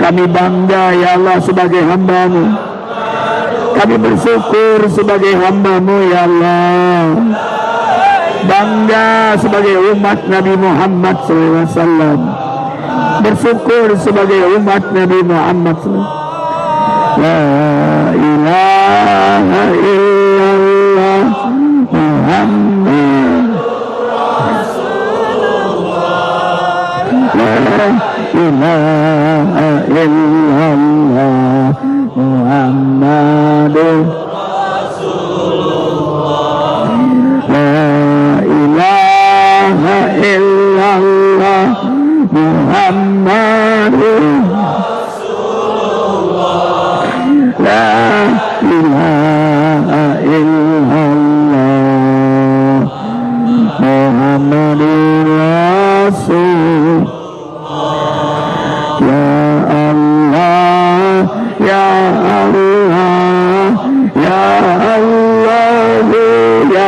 Kami bangga ya Allah sebagai hamba-Mu. Kami bersyukur sebagai hamba-Mu ya Allah. Bangga sebagai umat Nabi Muhammad SAW. Bersyukur sebagai umat Nabi Muhammad SAW. La ilaha illallah Muhammad Rasulullah. La ilaha illallah Muhammadur Rasulullah. La ilaha illallah Muhammadur Rasulullah. La ilaha illallah Muhammadur Rasulullah. Ya Allah, ya Allah, ya Allah, ya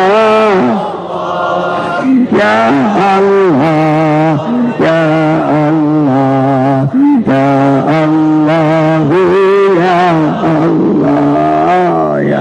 Allah, ya Allah, ya Allah, ya Allah, ya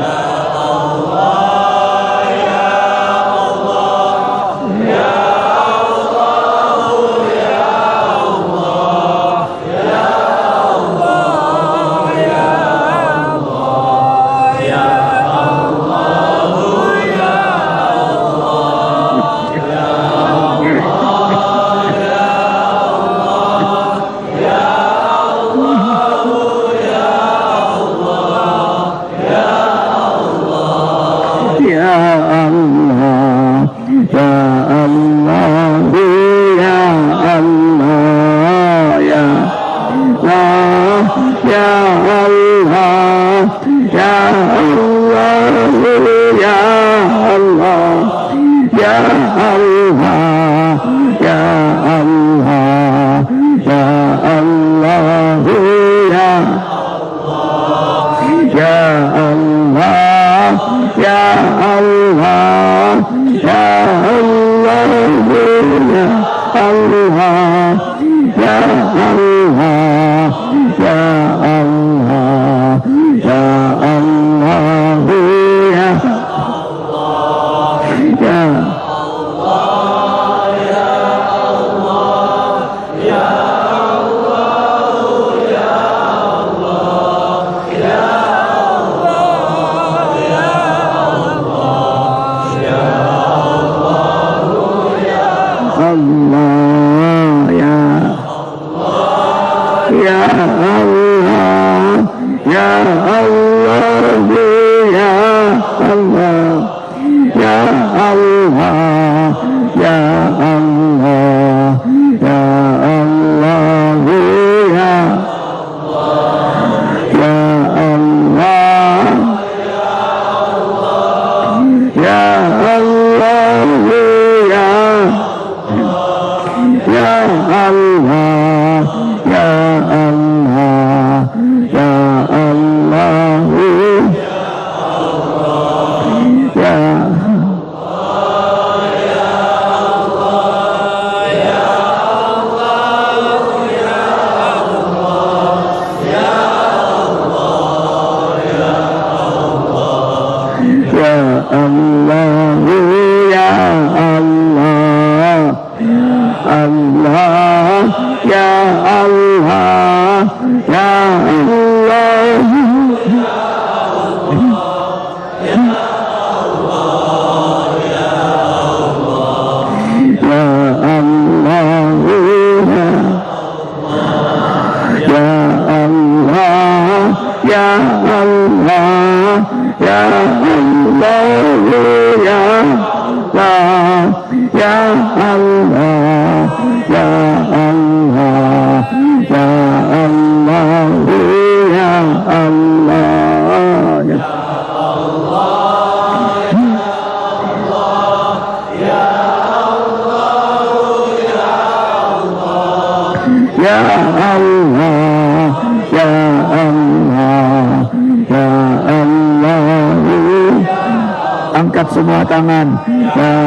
Angkat semua tangan. Ya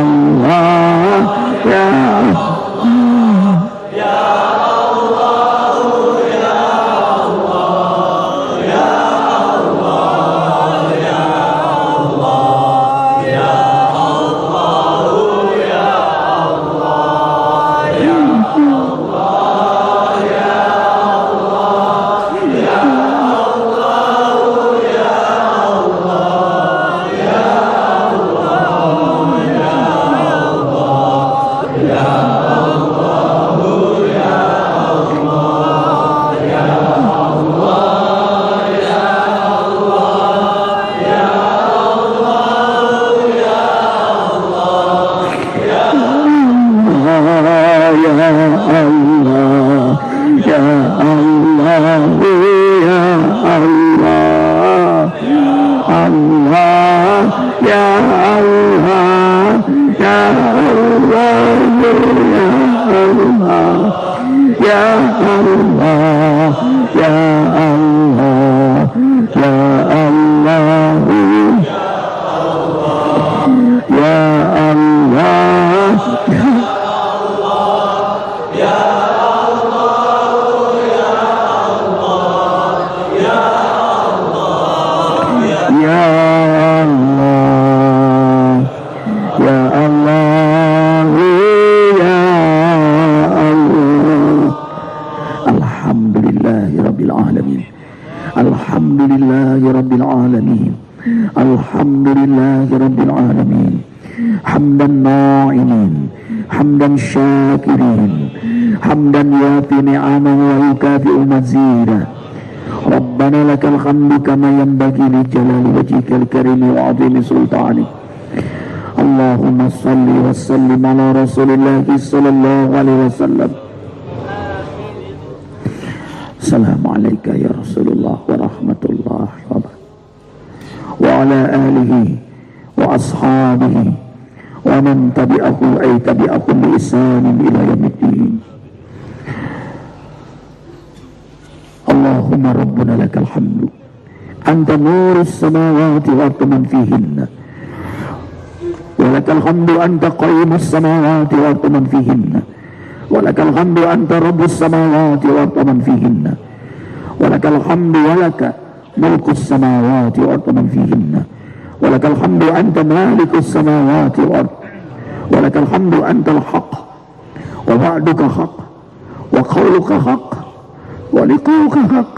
Allah, ya Allah, ya Allah, ya Allah, ya Allah, Allah, ya Allah, ya Allah, ya Allah, ya Allah, ya Allah, ya Allah, Alhamdulillahirabbil alamin. Alhamdulillahirabbil alamin. Hamdan na'imin, hamdan syakirin, hamdan yafi ni'amahu wa yukafi'u mazida. Rabbana lakal hamdu kama yanbaghi li jalali wajhikal karim wa 'azimi sultanik. Allahumma salli wa sallim ala Rasulillah sallallahu alaihi wasallam. Assalamualaikum ya Rasulullah wa rahmatullahi wa barakatuh. Wa ala alihi wa ashabihi wa man tabi'ahu ay tabi'akum bi ihsanin ila yaumiddin. Allahumma rabbuna lakal hamdu anta nurus samawati wa man fihinna wa lakal hamdu anta qayyimus samawati wa man fihinna walakal hamdu anta rabbus samawati wa man fihinna walakal hamdu walaka mulkus samawati wa man fihinna walakal hamdu anta malikus samawati wa walakal hamdu antal haq wa wa'duka haq wa qawluka haq wa liqa'uka haq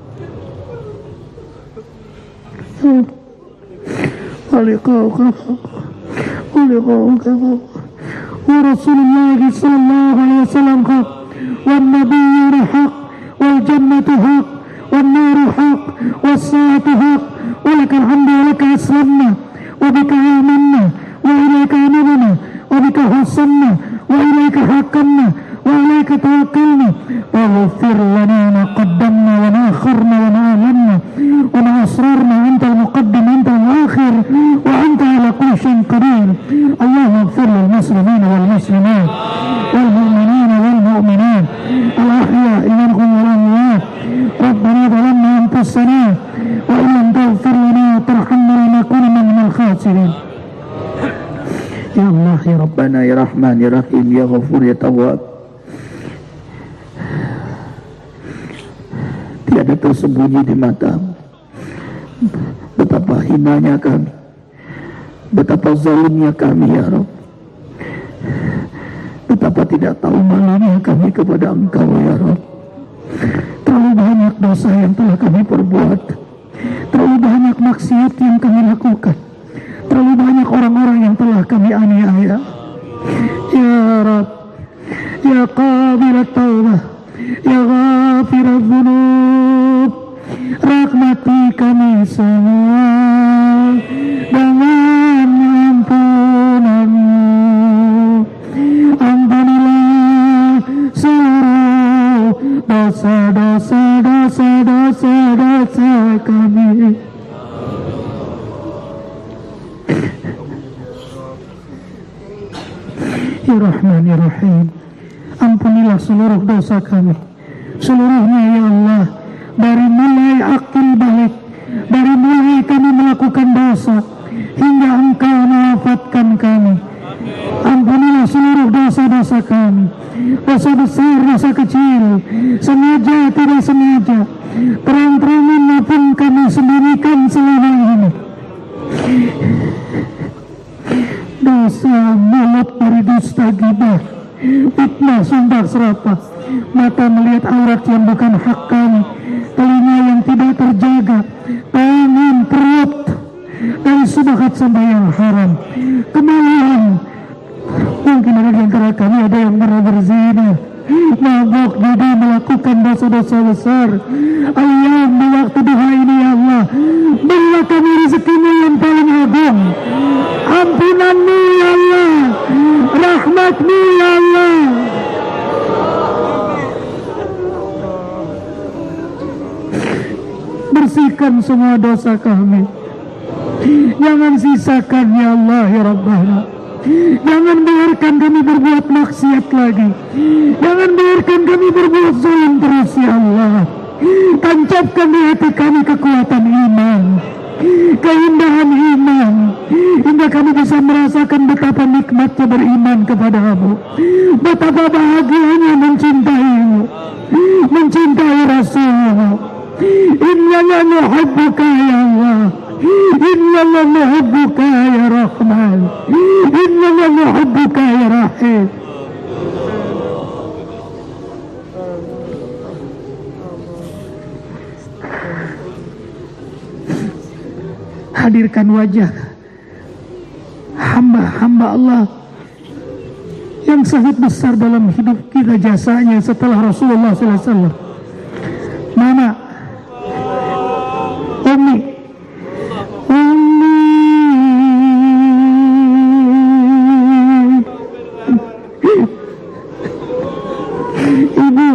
wa liqa'uka haq wa liqa'uka haq wa Rasulullah sallallahu alaihi wasallam haq wa nabiyyuna haq wal jannatu haq wan naru haq was saatu haq wa lakal hamdu wa laka aslamna wa bika amanna wa ilayka anabna wa bika hasanna wa ilayka hakamna wa ilayka tawakkalna waghfir lana ma qaddamna wa ma akharna wa ma alanna wa ma asrarna antal muqaddim antal akhir wa anta ala kulli shay'in qadir. Allahumma ighfir lil muslimin wal muslimat wal mu'minin wal mu'minat al ahya'i minhum wal amwat. Rabbana zalamna anfusana wa in lam taghfir lana wa tarhamna lanakunanna minal khasirin. Ya Allah ya Rabbana ya Rahman ya Rahim ya Ghafur ya Tawwab. Tiada tersembunyi di matamu betapa hinanya kami, betapa zalimnya kami ya Rabb, betapa tidak tahu malunya kami kepada Engkau ya Rabb. Terlalu banyak dosa yang telah kami perbuat, terlalu banyak maksiat yang kami lakukan, terlalu banyak orang-orang yang telah kami aniaya. Ya Rabb, ya qabilat taubah, ya ghafirat dzunub, rahmati kami semua dengan ampunan-Mu. Ampunilah seluruh dosa kami. Ya Rahman ya Rahim, ampunilah seluruh dosa kami seluruhnya ya Allah, dari mulai akil balik, dari mulai kami melakukan dosa hingga Engkau mewafatkan kami. Ampunilah seluruh dosa-dosa kami, dosa besar, dosa kecil, sengaja tidak sengaja, terang-terangan maupun kami sembunyikan selama ini. Dosa mulut dari dusta gibah, fitnah, sumpah serapah, mata melihat aurat yang bukan hak kami, telinga yang tidak terjaga, tangan perut dari subhat sampai yang haram, kemaluan. Mungkin ada di antara kami ada yang pernah berzina, mabuk, judi, melakukan dosa-dosa besar. Ayam di waktu duha ini ya Allah, berilah kami rezeki-Mu yang paling agung, ampunan-Mu ya Allah, rahmat-Mu ya Allah. bersihkan semua dosa kami. Jangan sisakan ya Allah ya Rabbana. Jangan biarkan kami berbuat maksiat lagi. Jangan biarkan kami berbuat zalim terus ya Allah. Tancapkan di hati kami kekuatan iman, keindahan iman, hingga kami bisa merasakan betapa nikmatnya beriman kepadamu, betapa bahagianya mencintaimu, mencintai Rasulmu. Innana nuhibbuka ya Allah, innana nuhibbuka ya Rahman, innana nuhibbuka ya Rahim. Hadirkan wajah hamba-hamba Allah yang sangat besar dalam hidup kita, jasanya setelah Rasulullah SAW. Mama, Umi, Ibu,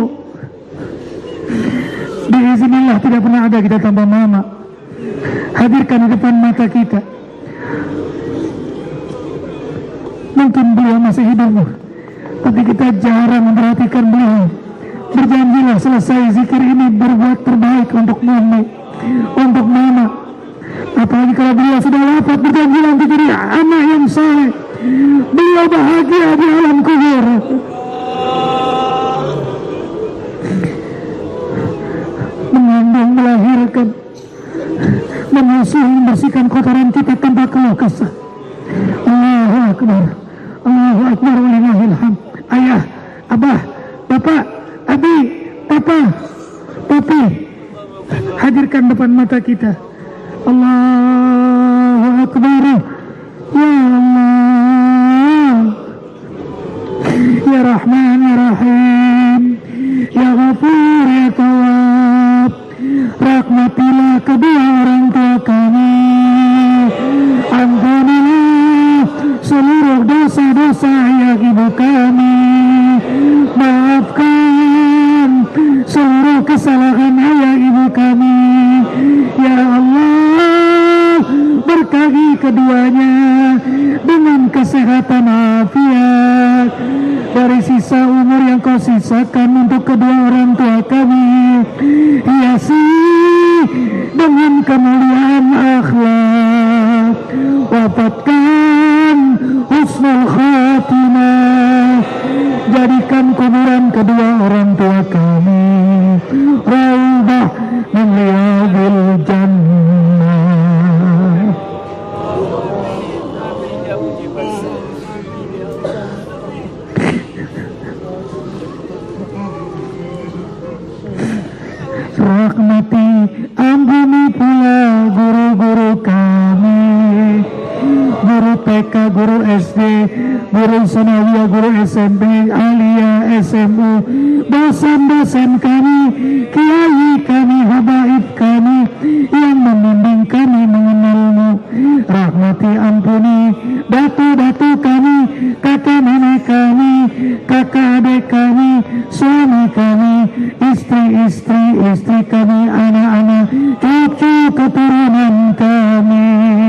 biiznillah tidak pernah ada kita tanpa mama. Hadirkan di depan mata kita. Mungkin beliau masih hidup, tapi kita jarang memperhatikan beliau. Berjanjilah selesai zikir ini berbuat terbaik untuk mama, untuk mama. Apalagi kalau beliau sudah wafat, berjanjilah untuk jadi anak yang saleh. Beliau bahagia di alam kubur. Mengandung, melahirkan, menyusul, membersihkan kotoran kita tanpa keluh kesah. Allahu Akbar, Allahu Akbar, walillahil hamd. Ayah, abah, bapak, abi, papa, papi, hadirkan depan mata kita. Allahu Akbar, ya Allah, ya Rahman, ya Rahim, ya Ghafur, ya Tawwab. Rahmatilah kedua orang tua kami, ampunilah seluruh dosa-dosa ayah ibu kami, maafkan seluruh kesalahan ayah ibu kami. Ya Allah, berkahi keduanya dengan kesehatan afiat dari sisa umur yang kau sisakan untuk kedua orang tua kami. Hiasi dengan kemuliaan akhlak, wafatkan husnul khatimah, jadikan kuburan kedua orang tua kami raudhah min riyadil jannah. Rahmati, ampuni pula guru-guru kami, guru TK, guru SD, guru Sanawiyah, guru SMP, Aliyah, SMU, dosen-dosen kami, kiai kami, habaib kami yang membimbing kami mengenalmu. Rahmati, ampuni datu-datu kami, kakak nenek kami, kakak adik kami, suami kami, istri kami, anak-anak, cucu keturunan kami.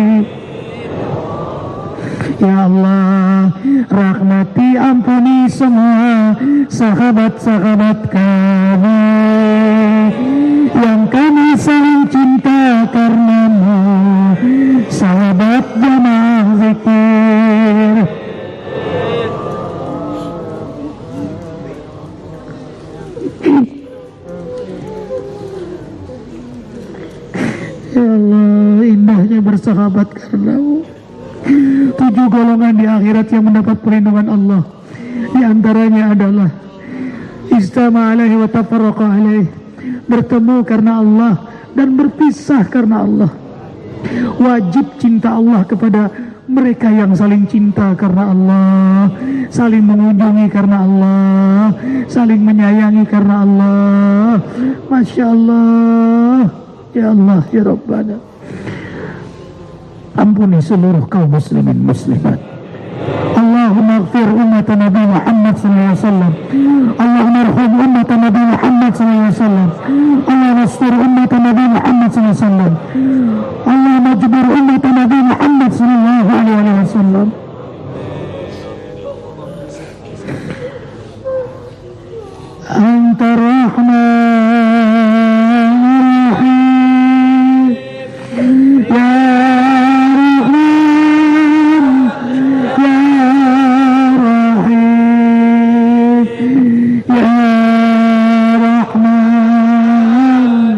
Ya Allah, rahmati, ampuni semua sahabat-sahabat kami yang kami saling cinta karenamu, sahabat jamaah zikir. Ya Allah, indahnya bersahabat karenamu. 7 golongan di akhirat yang mendapat perlindungan Allah. Di antaranya adalah istama alaihi wa tafarraqa alaihi, bertemu karena Allah dan berpisah karena Allah. Wajib cinta Allah kepada mereka yang saling cinta karena Allah, saling mengunjungi karena Allah, saling menyayangi karena Allah. Masya Allah, ya Allah, ya Rabbana. Ampuni seluruh kaum muslimin muslimat. Allahumma ighfir ummat Nabi Muhammad sallallahu alaihi wasallam. Allahumma arham ummat Nabi Muhammad sallallahu alaihi wasallam. Allahumma astur ummat Nabi Muhammad sallallahu alaihi wasallam. wasallam. Allahumma jibir ummat Nabi Muhammad sallallahu alaihi wasallam. Anta Rahman Rahim, Ya Rahman, Ya Rahim, Ya Rahman,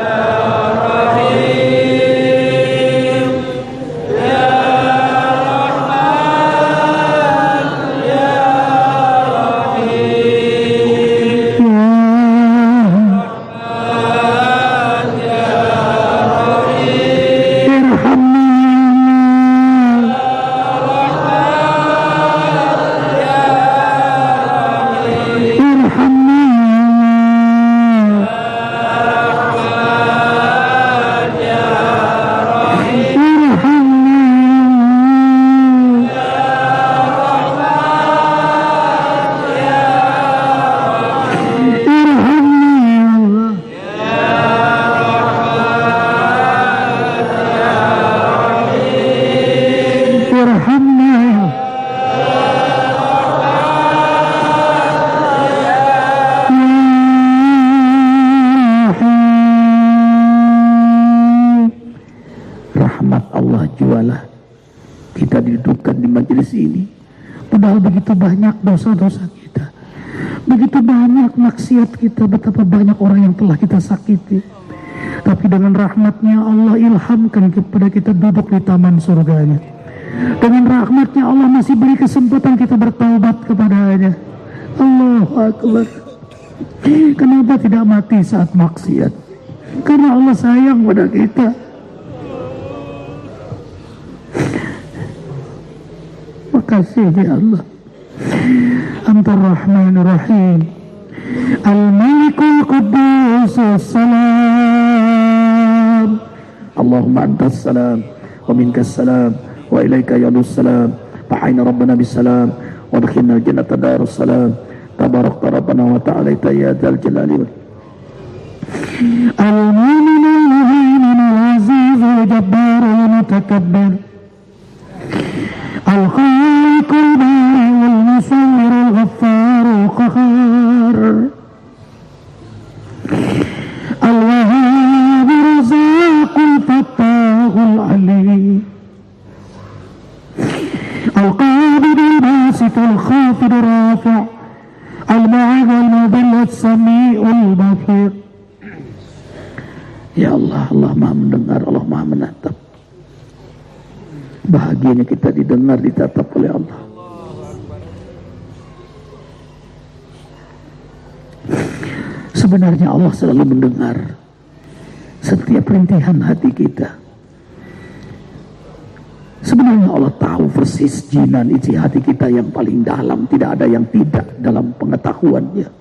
kita didudukkan di majelis ini, padahal begitu banyak dosa-dosa kita, begitu banyak maksiat kita, betapa banyak orang yang telah kita sakiti, tapi dengan rahmatnya Allah ilhamkan kepada kita duduk di taman surganya. Dengan rahmatnya Allah masih beri kesempatan kita bertaubat kepadanya. Allahu Akbar. Kenapa tidak mati saat maksiat? Karena Allah sayang pada kita. Makasih ya Allah. Anta Rahman Rahim, Al-Malikul Quddus As-Salam. Allahumma antas salam wa minkas salam wa ilaika yadus salam. Fa'ayna Rabbana bis-salam wa adkhilna al-jannata darus salam. Tabarakta Rabbana wa ta'alaita ya dzal jalali wal Al-Mu'min al-Muhaymin al-Aziz al-Jabbar al-Mutakabbir, Al-Khaliq al-Bari al-Musawwir al-Ghaffar al-Qahhar, Al-Wahhab al-Razzaq al-Fattah al-Alim, Al-Qabid al-Basit al-Khafid al-Rafi', Al-Mu'adh al-Mudhill al-Sami' al-Basir. Ya Allah, Allah Maha mendengar, Allah Maha menatap. Bahagianya kita didengar, ditatap oleh Allah. Sebenarnya Allah selalu mendengar setiap rintihan hati kita. Sebenarnya Allah tahu persis jinan isi hati kita yang paling dalam. Tidak ada yang tidak dalam pengetahuannya.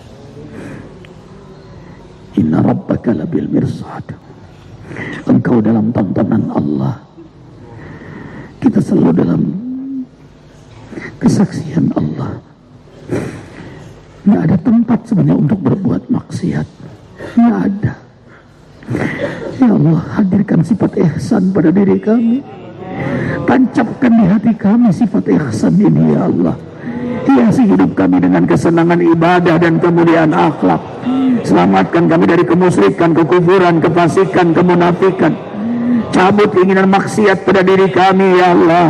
Inna rabbaka labil mirsad. Engkau dalam tontonan Allah. Kita selalu dalam kesaksian Allah. Tidak ada tempat sebenarnya untuk berbuat maksiat. Tidak ada. Ya Allah, hadirkan sifat ihsan pada diri kami. Tancapkan di hati kami sifat ihsan ini ya Allah. Hiasi hidup kami dengan kesenangan ibadah dan kemuliaan akhlak. Selamatkan kami dari kemusyrikan, kekufuran, kefasikan, kemunafikan. Cabut keinginan maksiat pada diri kami ya Allah.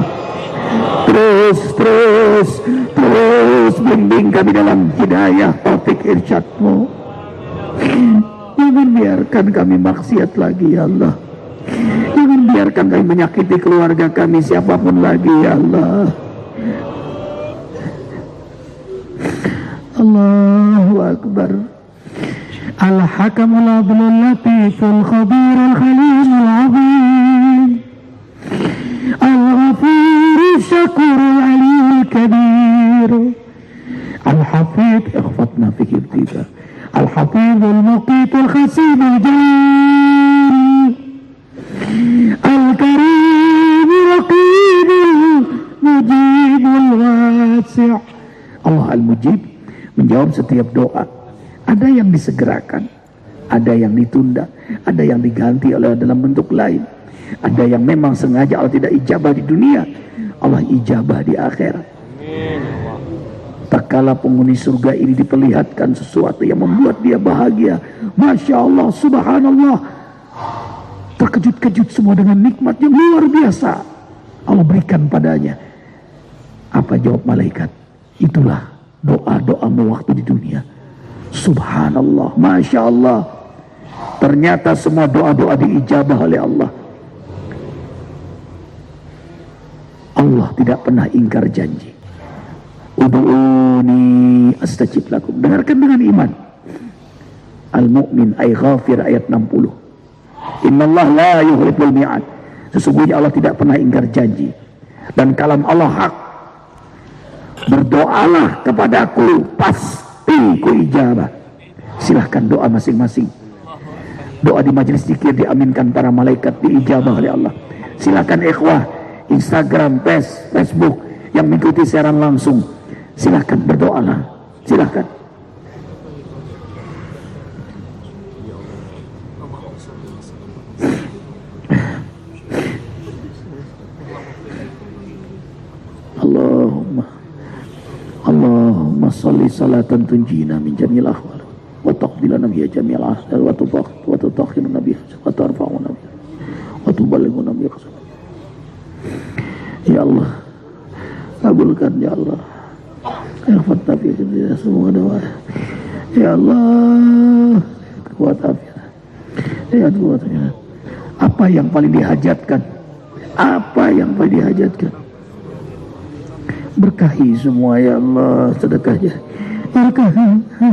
Terus bimbing kami dalam hidayah taufik irsyad-Mu. Jangan biarkan kami maksiat lagi ya Allah. Jangan biarkan kami menyakiti keluarga kami, siapapun lagi ya Allah. Allahu Akbar. Al-Hakamul Adlul Latiful Khabirul Khalimul Azim, Al-Ghafurul Syakurul Aliyul Kabir, Al-Hafidh ikhfatna fi ibtida, Al-Hafidhul Muqitul Khasimul Jalil, Al-Karimul Raqibul Mujibul Wasi'. Allah Al-Mujib, menjawab setiap doa. Ada yang disegerakan, Ada yang ditunda, ada yang diganti oleh dalam bentuk lain. Ada yang memang sengaja Allah tidak ijabah di dunia, Allah ijabah di akhirat. Tak kala penghuni surga ini diperlihatkan sesuatu yang membuat dia bahagia, Masya Allah, Subhanallah, terkejut-kejut semua dengan nikmat yang luar biasa Allah berikan padanya. Apa jawab malaikat? Itulah doa-doamu waktu di dunia. Subhanallah, Masya Allah. Ternyata semua doa-doa diijabah oleh Allah. Allah tidak pernah ingkar janji. Ud'uni astajib lakum. Dengarkan dengan iman. Al-Mu'min ay Ghafir ayat 60. Innallaha la yukhliful mi'ad. Sesungguhnya Allah tidak pernah ingkar janji. Dan kalam Allah hak. Berdoalah kepadaku, pasti ku ijabah. Silahkan doa masing-masing. Doa di majelis zikir diaminkan para malaikat, diijabah oleh Allah. Silahkan ikhwah Instagram, Facebook yang mengikuti siaran langsung, silahkan berdoalah, silahkan. Allahumma salli salatan tunjina min jamil ahwal wa taqbilana biha jamil ahwal wa tutakhiruna biha wa tarfa'una biha wa tuballighuna biha. Ya Allah, kabulkan ya Allah. Ikhfat tafiq semua doa. Ya Allah, kuat afiat. Ya Tuhan, apa yang paling dihajatkan? Apa yang paling dihajatkan? Berkahi semua ya Allah, sedekahnya. Berkahi.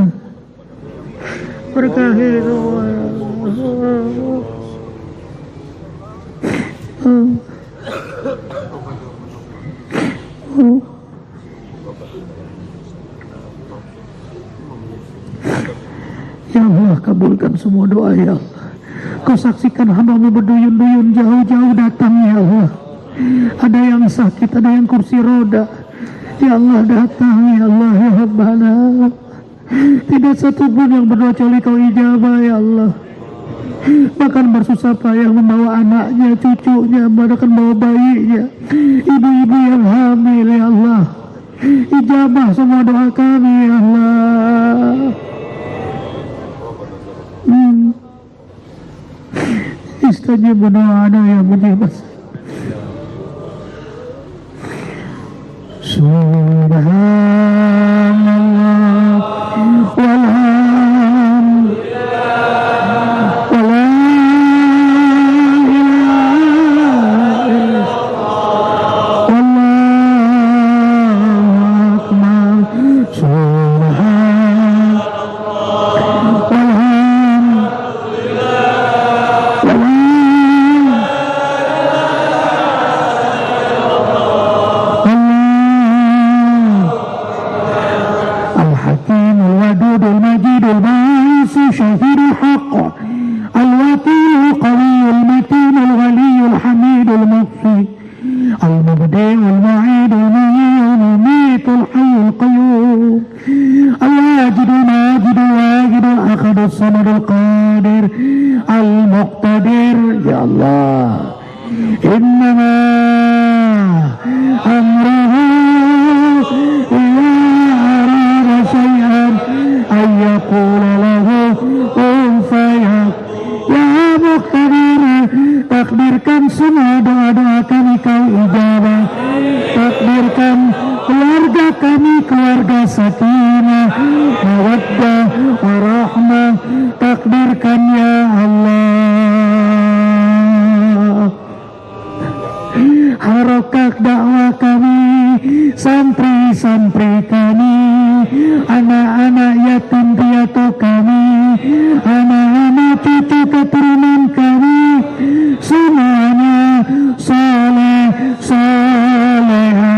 Berkahi semua ya Allah. Ya Allah, kabulkan semua doa ya Allah. Kau saksikan hamba-Mu berduyun-duyun jauh-jauh datang ya Allah. Ada yang sakit, ada yang kursi roda. Ya Allah datang ya Allah ya Rabbana. Tidak satu pun yang berdoa kecuali Kau ijabah ya Allah. Bahkan bersusah payah membawa anaknya, cucunya, bahkan membawa bayinya, ibu-ibu yang hamil ya Allah. Ijabah semua doa kami ya Allah. Istajib doa yang mujibah. Subhanallah walhamdulillah wala ilaha illallah wallahu akbar. Subhanallah شهيد الحق الوكيل القوي المتين الغني الحميد المخفي المبدئ المعيد المحيي المميت الحي القيوم الواجد الماجد الواجد الأحد الصمد القادر المقتدر. يا الله إنما أمره إذا أراد شيئا أن يقول له كن فيكون. Ya Muqtadir, takdirkan semua doa-doa kami Kau ijabah. Takdirkan keluarga kami keluarga sakinah, mawaddah, warahmah. Takdirkan ya Allah. Harokat dakwah kami, santri-santri kami, anak-anak yatim piatu kami, anak-anak cucu keturunan kami, semuanya soleh soleha.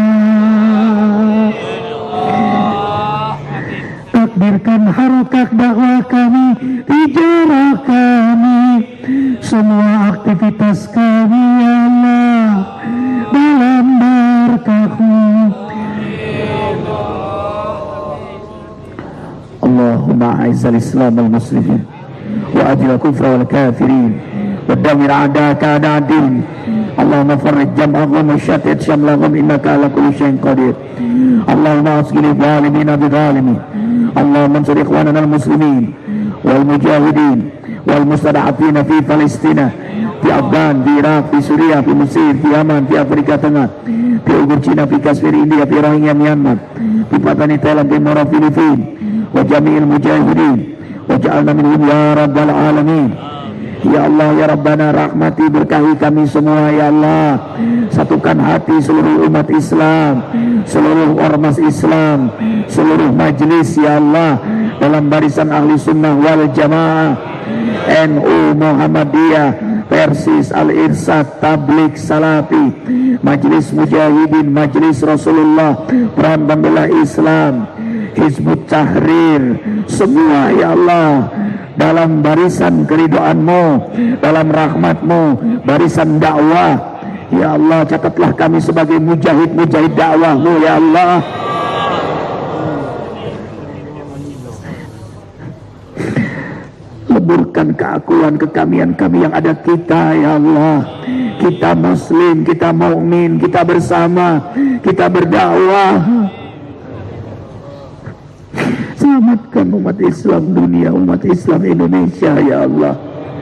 Takdirkan harokat dakwah kami, tijarah kami, semua aktivitas kami ya Allah dalam berkah-Mu. Allahumma a'izzal Islam wal muslimin وأذل الكفر والكافرين ودمر أعداءك أعداء الدين اللهم فرج جمعهم وشتت شملهم إنك على كل شيء قدير اللهم أسقل الظالمين بظالمين اللهم انصر إخواننا المسلمين والمجاهدين والمستضعفين في فلسطين في أفغان في Irak في Suriah في Mesir في Yaman في Afrika Tengah في Uyghur Cina في Kashmir India في Rohingya Myanmar في Patani Thailand في Moro Filipina وجميع المجاهدين وجعلنا منهم ya Rabbal Alamin. Ya Allah, ya Rabbana, rahmati, berkahi kami semua ya Allah. Satukan hati seluruh umat Islam, seluruh ormas Islam, seluruh majlis ya Allah, dalam barisan ahli sunnah wal jamaah, NU, Muhammadiyah, Persis, Al-Irsyad, Tabligh, Salafi, Majlis Mujahidin, Majlis Rasulullah, Peran Pembela Islam, Hizbut Tahrir, semua ya Allah dalam barisan keridhaan-Mu, dalam rahmat-Mu, barisan dakwah ya Allah. Catatlah kami sebagai mujahid-mujahid dakwah-Mu ya Allah. Leburkan keakuan kekamian kami yang ada kita ya Allah. Kita muslim, kita mukmin, kita bersama, kita berdakwah. Selamatkan umat Islam dunia, umat Islam Indonesia ya Allah.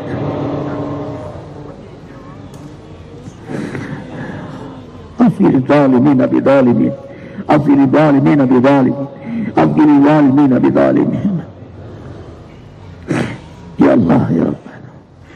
Afir zalimin bidhalimin, afir zalimin bidhalimin, afir zalimin bidhalimin. Ya Allah ya Rabbana.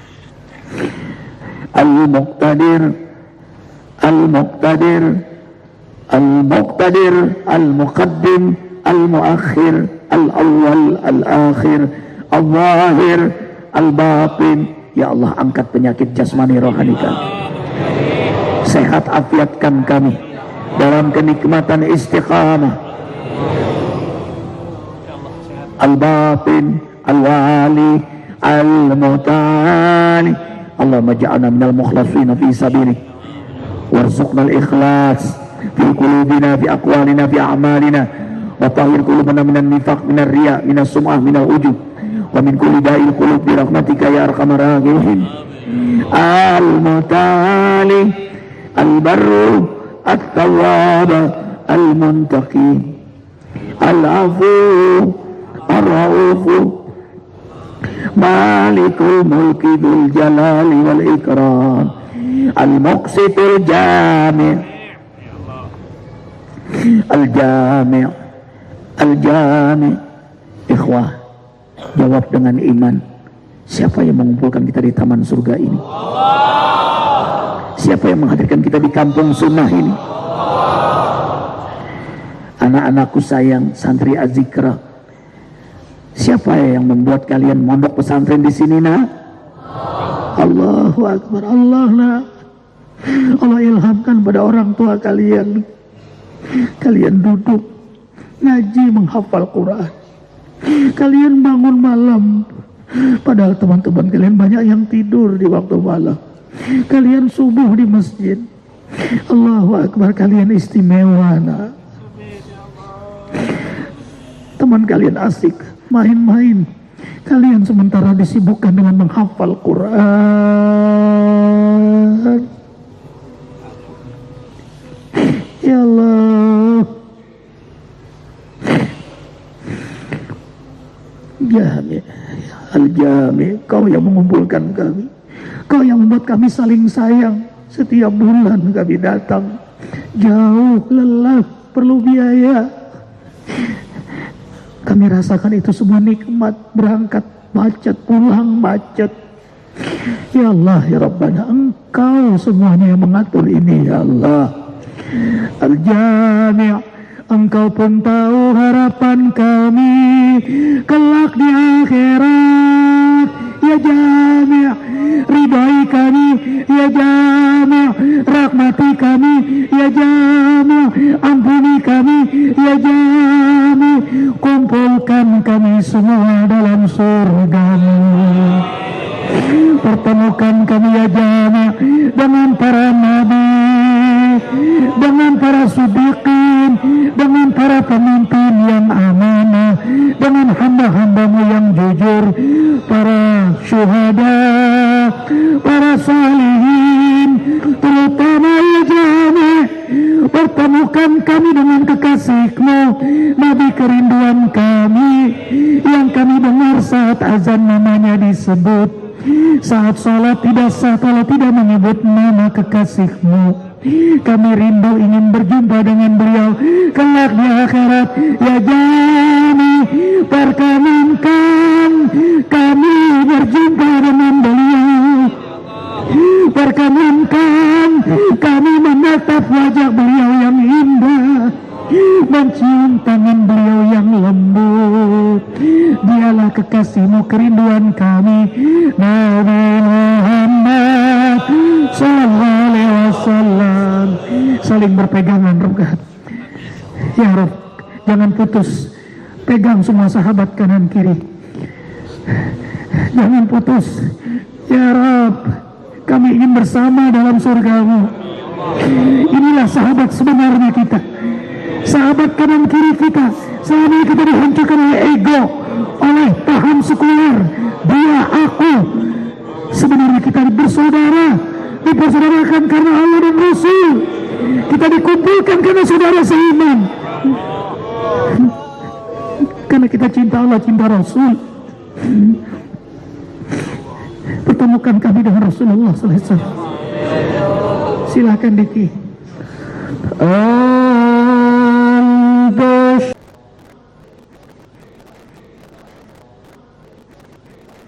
Al-Muqtadir, Al-Muqtadir, Al-Muqtadir, Al-Muqaddim, Al-Muakhir, Al-Awwal, Al-Akhir, Al-Zahir, Al-Batin. Ya Allah, angkat penyakit jasmani rohani kami, sehat afiatkan kami dalam kenikmatan istiqamah. Al-Batin, Al-Wali, Al-Muta'ali. Allahumma ja'alna minal mukhlasin fi sabili warzuqna al-ikhlas fi qulubina, fi aqwalina, fi a'malina, wa tahhir qulubana minan nifaq, minar riya, minas sum'ah, minal ujub, wa min kulli da'il qulub bi rahmatika ya arhamar rahimin. Al-Muta'ali, Al-Barru, At-Tawwab, Al-Muntaqi, Al-Afu, Ar-Raufu, Malikul Mulki Dzul Jalali wal Ikram, Al-Muqsitul Jami', Al-Jami', Al-Jami'. Ikhwah, jawab dengan iman. Siapa yang mengumpulkan kita di taman surga ini? Siapa yang menghadirkan kita di kampung sunnah ini? Anak-anakku sayang, santri Az-Zikra, siapa yang membuat kalian mondok pesantren di sini, nak? Allahu Akbar. Allah ilhamkan pada orang tua kalian. Kalian duduk ngaji menghafal Quran. Kalian bangun malam, padahal teman-teman kalian banyak yang tidur di waktu malam. Kalian subuh di masjid. Allahu Akbar, kalian istimewa, nak. Teman kalian asik main-main, kalian sementara disibukkan dengan menghafal Quran. Ya Allah, Jami', Al-Jami', Kau yang mengumpulkan kami, Kau yang membuat kami saling sayang. Setiap bulan kami datang, jauh, lelah, perlu biaya. Kami rasakan itu semua nikmat, berangkat macet, pulang macet. Ya Allah ya Rabbana, Engkau semuanya yang mengatur ini ya Allah. Al-Jami', Engkau pun tahu harapan kami kelak di akhirat. Ya Jami', ridhai kami. Ya Jami', rahmati kami. Ya Jami', ampuni kami. Ya Jami', kumpulkan kami semua dalam surga-Mu. Pertemukan kami ya Jami' dengan para nabi, dengan para siddiqin, dengan para pemimpin yang amanah, dengan hamba-hambamu yang jujur, para syuhada, para salihin, terutama ya Jami, pertemukan kami dengan kekasih-Mu, Nabi kerinduan kami, yang kami dengar saat azan namanya disebut, saat sholat tidak sah kalau tidak menyebut nama kekasih-Mu. Kami rindu ingin berjumpa dengan beliau kelak di akhirat. Ya Jami, perkenankan kami berjumpa dengan beliau, perkenankan kami menatap wajah beliau yang indah, mencium tangan beliau yang lembut. Dialah kekasih-Mu, kerinduan kami, Nabi Muhammad sallallahu alaihi wasallam. Saling berpegangan, Rogat. Ya Rob, jangan putus. Pegang semua sahabat kanan kiri. Jangan putus. Ya Rob, kami ingin bersama dalam surga-Mu. Inilah sahabat sebenarnya kita, sahabat kanan kiri kita. Selama ini kita dihancurkan oleh ego, oleh paham sekuler, dia, aku. Sebenarnya kita bersaudara, dipersaudarakan karena Allah dan Rasul. Kita dikumpulkan karena saudara seiman, karena kita cinta Allah, cinta Rasul. Pertemukan kami dengan Rasulullah sallallahu alaihi wasallam. Silakan Diki.